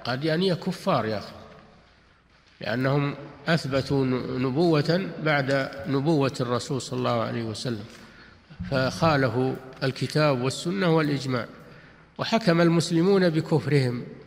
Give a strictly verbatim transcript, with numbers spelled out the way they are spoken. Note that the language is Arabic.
قاديانية كفار يا أخي، لأنهم أثبتوا نبوة بعد نبوة الرسول صلى الله عليه وسلم، فخالفوا الكتاب والسنة والإجماع، وحكم المسلمون بكفرهم.